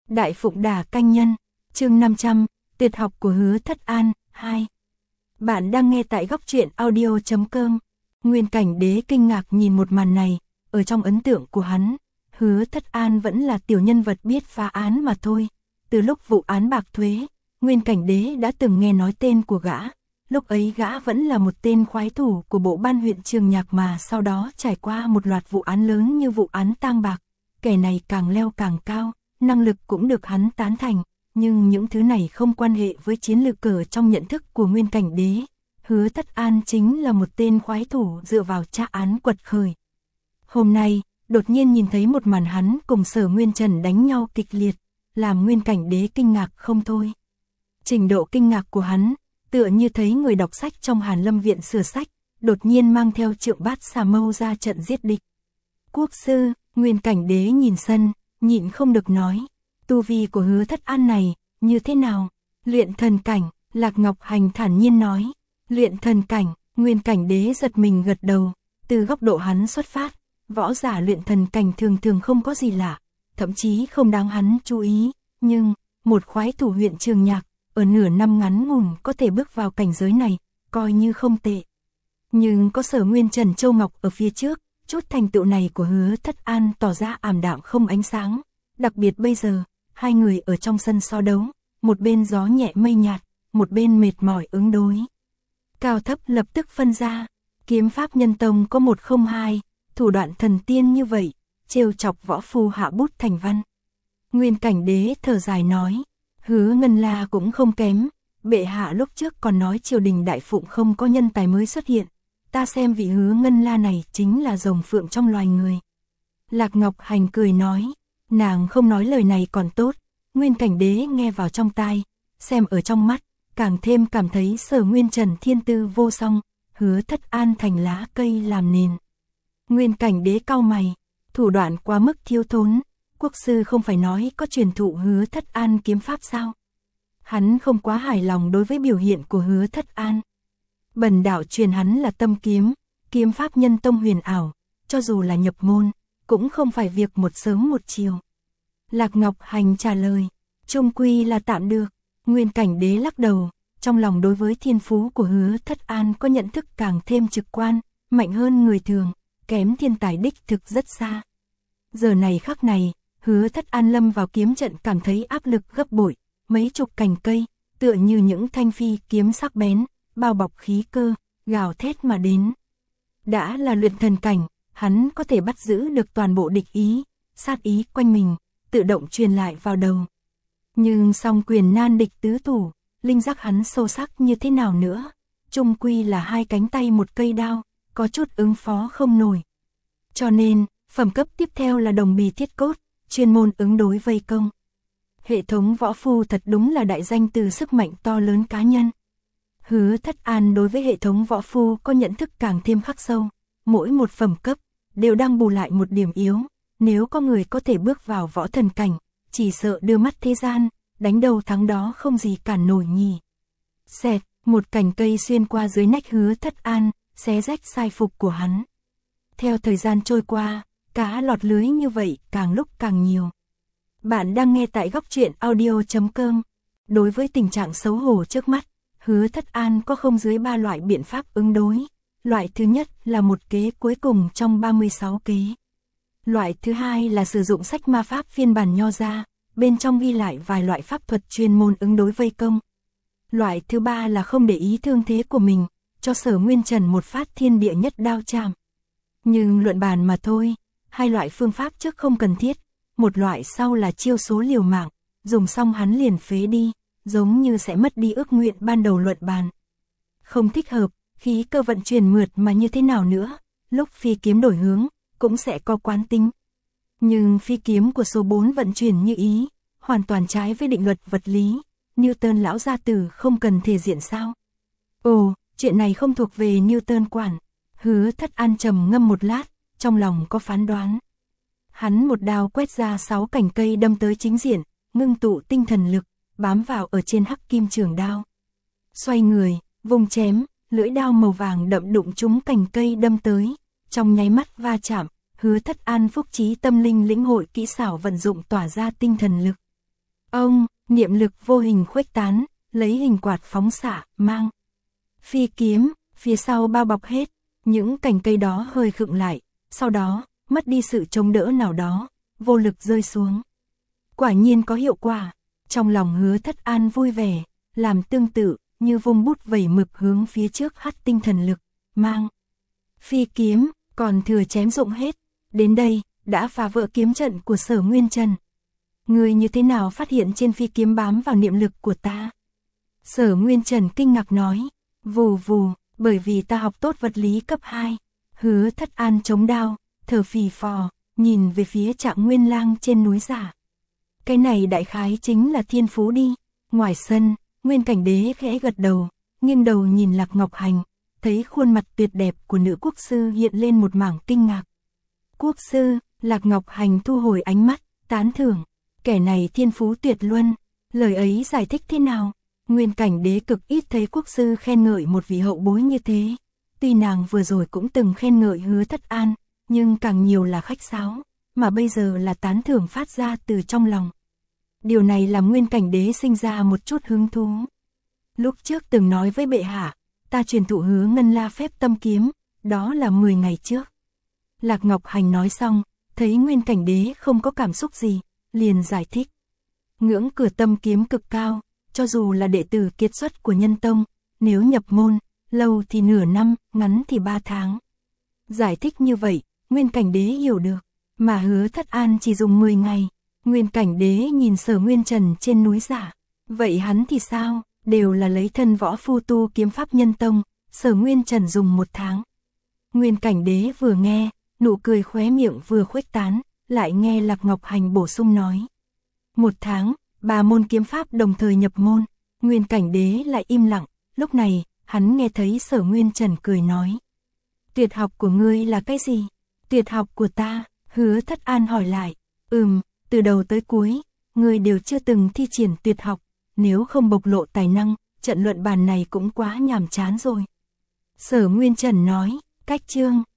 Đại Phụng Đà Canh Nhân, chương 500, tuyệt học của Hứa Thất An, 2. Bạn đang nghe tại góc truyện audio.com. Nguyên Cảnh Đế kinh ngạc nhìn một màn này, ở trong ấn tượng của hắn, Hứa Thất An vẫn là tiểu nhân vật biết phá án mà thôi. Từ lúc vụ án bạc thuế, Nguyên Cảnh Đế đã từng nghe nói tên của gã, lúc ấy gã vẫn là một tên khoái thủ của bộ ban huyện Trường Nhạc mà sau đó trải qua một loạt vụ án lớn như vụ án tang bạc, kẻ này càng leo càng cao, năng lực cũng được hắn tán thành, nhưng những thứ này không quan hệ với chiến lược cờ trong nhận thức của Nguyên Cảnh Đế. Hứa Thất An chính là một tên khoái thủ dựa vào tra án quật khởi. Hôm nay, đột nhiên nhìn thấy một màn hắn cùng Sở Nguyên Trần đánh nhau kịch liệt, làm Nguyên Cảnh Đế kinh ngạc không thôi. Trình độ kinh ngạc của hắn, tựa như thấy người đọc sách trong Hàn Lâm viện sửa sách, đột nhiên mang theo Trượng Bát Xà Mâu ra trận giết địch. Quốc sư, Nguyên Cảnh Đế nhìn sân, nhịn không được nói, tu vi của Hứa Thất An này, như thế nào? Luyện thần cảnh, Lạc Ngọc Hành thản nhiên nói. Luyện thần cảnh, Nguyên Cảnh Đế giật mình gật đầu, từ góc độ hắn xuất phát, võ giả luyện thần cảnh thường thường không có gì lạ, thậm chí không đáng hắn chú ý, nhưng, một khoái thủ huyện Trường Nhạc, ở nửa năm ngắn ngủn có thể bước vào cảnh giới này, coi như không tệ. Nhưng có Sở Nguyên Trần Châu Ngọc ở phía trước, chút thành tựu này của Hứa Thất An tỏ ra ảm đạm không ánh sáng, đặc biệt bây giờ, hai người ở trong sân so đấu, một bên gió nhẹ mây nhạt, một bên mệt mỏi ứng đối. Cao thấp lập tức phân ra, kiếm pháp nhân tông có 102, thủ đoạn thần tiên như vậy, trêu chọc võ phu hạ bút thành văn. Nguyên Cảnh Đế thở dài nói, Hứa Ngân La cũng không kém, bệ hạ lúc trước còn nói triều đình Đại Phụng không có nhân tài mới xuất hiện, ta xem vị Hứa Ngân La này chính là rồng phượng trong loài người. Lạc Ngọc Hành cười nói, nàng không nói lời này còn tốt, Nguyên Cảnh Đế nghe vào trong tai, xem ở trong mắt, càng thêm cảm thấy Sở Nguyên Trần thiên tư vô song, Hứa Thất An thành lá cây làm nền. Nguyên Cảnh Đế cau mày, thủ đoạn quá mức thiếu thốn, quốc sư không phải nói có truyền thụ Hứa Thất An kiếm pháp sao? Hắn không quá hài lòng đối với biểu hiện của Hứa Thất An. Bần đạo truyền hắn là tâm kiếm, kiếm pháp nhân tông huyền ảo, cho dù là nhập môn, cũng không phải việc một sớm một chiều. Lạc Ngọc Hành trả lời, chung quy là tạm được. Nguyên Cảnh Đế lắc đầu, trong lòng đối với thiên phú của Hứa Thất An có nhận thức càng thêm trực quan, mạnh hơn người thường, kém thiên tài đích thực rất xa. Giờ này khắc này, Hứa Thất An lâm vào kiếm trận cảm thấy áp lực gấp bội, mấy chục cành cây, tựa như những thanh phi kiếm sắc bén, bao bọc khí cơ, gào thét mà đến. Đã là luyện thần cảnh, hắn có thể bắt giữ được toàn bộ địch ý, sát ý quanh mình, tự động truyền lại vào đầu. Nhưng song quyền nan địch tứ thủ, linh giác hắn sâu sắc như thế nào nữa, chung quy là hai cánh tay một cây đao, có chút ứng phó không nổi. Cho nên, phẩm cấp tiếp theo là đồng bì thiết cốt, chuyên môn ứng đối vây công. Hệ thống võ phu thật đúng là đại danh từ sức mạnh to lớn cá nhân. Hứa Thất An đối với hệ thống võ phu có nhận thức càng thêm khắc sâu, mỗi một phẩm cấp đều đang bù lại một điểm yếu, nếu có người có thể bước vào võ thần cảnh, chỉ sợ đưa mắt thế gian, đánh đầu thắng đó không gì cản nổi nhỉ. Xẹt, một cành cây xuyên qua dưới nách Hứa Thất An, xé rách sai phục của hắn. Theo thời gian trôi qua, cá lọt lưới như vậy càng lúc càng nhiều. Bạn đang nghe tại góc truyện audio.com. Đối với tình trạng xấu hổ trước mắt, Hứa Thất An có không dưới 3 loại biện pháp ứng đối. Loại thứ nhất là một kế cuối cùng trong 36 kế. Loại thứ hai là sử dụng sách ma pháp phiên bản nho ra, bên trong ghi lại vài loại pháp thuật chuyên môn ứng đối vây công. Loại thứ ba là không để ý thương thế của mình, cho Sở Nguyên Trần một phát thiên địa nhất đao chạm. Nhưng luận bàn mà thôi, hai loại phương pháp trước không cần thiết, một loại sau là chiêu số liều mạng, dùng xong hắn liền phế đi, giống như sẽ mất đi ước nguyện ban đầu luận bàn. Không thích hợp, khí cơ vận chuyển mượt mà như thế nào nữa, lúc phi kiếm đổi hướng, cũng sẽ có quán tính. Nhưng phi kiếm của số 4 vận chuyển như ý, hoàn toàn trái với định luật vật lý, Newton lão gia tử không cần thể diện sao? Ồ, chuyện này không thuộc về Newton quản. Hứa Thất An trầm ngâm một lát, trong lòng có phán đoán. Hắn một đao quét ra 6 cành cây đâm tới chính diện, ngưng tụ tinh thần lực, bám vào ở trên hắc kim trường đao. Xoay người, vùng chém, lưỡi đao màu vàng đậm đụng trúng cành cây đâm tới, trong nháy mắt va chạm, Hứa Thất An phúc trí tâm linh lĩnh hội kỹ xảo vận dụng tỏa ra tinh thần lực. Ông, niệm lực vô hình khuếch tán, lấy hình quạt phóng xạ, mang. Phi kiếm, phía sau bao bọc hết, những cành cây đó hơi khựng lại, sau đó, mất đi sự chống đỡ nào đó, vô lực rơi xuống. Quả nhiên có hiệu quả, trong lòng Hứa Thất An vui vẻ, làm tương tự, như vung bút vẩy mực hướng phía trước hắt tinh thần lực, mang. Phi kiếm, còn thừa chém dụng hết, đến đây, đã phá vỡ kiếm trận của Sở Nguyên Trần. Người như thế nào phát hiện trên phi kiếm bám vào niệm lực của ta? Sở Nguyên Trần kinh ngạc nói, vù vù, bởi vì ta học tốt vật lý cấp 2. Hứa Thất An chống đao, thở phì phò, nhìn về phía Trạng Nguyên Lang trên núi giả. Cái này đại khái chính là thiên phú đi. Ngoài sân, Nguyên Cảnh Đế khẽ gật đầu, nghiêng đầu nhìn Lạc Ngọc Hành, thấy khuôn mặt tuyệt đẹp của nữ quốc sư hiện lên một mảng kinh ngạc. Quốc sư, Lạc Ngọc Hành thu hồi ánh mắt, tán thưởng, kẻ này thiên phú tuyệt luân, lời ấy giải thích thế nào? Nguyên Cảnh Đế cực ít thấy quốc sư khen ngợi một vị hậu bối như thế. Tuy nàng vừa rồi cũng từng khen ngợi Hứa Thất An, nhưng càng nhiều là khách sáo, mà bây giờ là tán thưởng phát ra từ trong lòng. Điều này làm Nguyên Cảnh Đế sinh ra một chút hứng thú. Lúc trước từng nói với bệ hạ, ta truyền thụ Hứa Ngân La phép tâm kiếm, đó là 10 ngày trước. Lạc Ngọc Hành nói xong, thấy Nguyên Cảnh Đế không có cảm xúc gì, liền giải thích. Ngưỡng cửa tâm kiếm cực cao, cho dù là đệ tử kiệt xuất của Nhân Tông, nếu nhập môn, lâu thì nửa năm, ngắn thì 3 tháng. Giải thích như vậy, Nguyên Cảnh Đế hiểu được, mà Hứa Thất An chỉ dùng 10 ngày. Nguyên Cảnh Đế nhìn Sở Nguyên Trần trên núi giả, vậy hắn thì sao, đều là lấy thân võ phu tu kiếm pháp Nhân Tông, Sở Nguyên Trần dùng 1 tháng. Nguyên Cảnh Đế vừa nghe, nụ cười khóe miệng vừa khuếch tán, lại nghe Lạc Ngọc Hành bổ sung nói. 1 tháng, 3 môn kiếm pháp đồng thời nhập môn, Nguyên Cảnh Đế lại im lặng, lúc này, hắn nghe thấy Sở Nguyên Trần cười nói. Tuyệt học của ngươi là cái gì? Tuyệt học của ta, Hứa Thất An hỏi lại, từ đầu tới cuối, ngươi đều chưa từng thi triển tuyệt học, nếu không bộc lộ tài năng, trận luận bàn này cũng quá nhàm chán rồi. Sở Nguyên Trần nói, cách chương.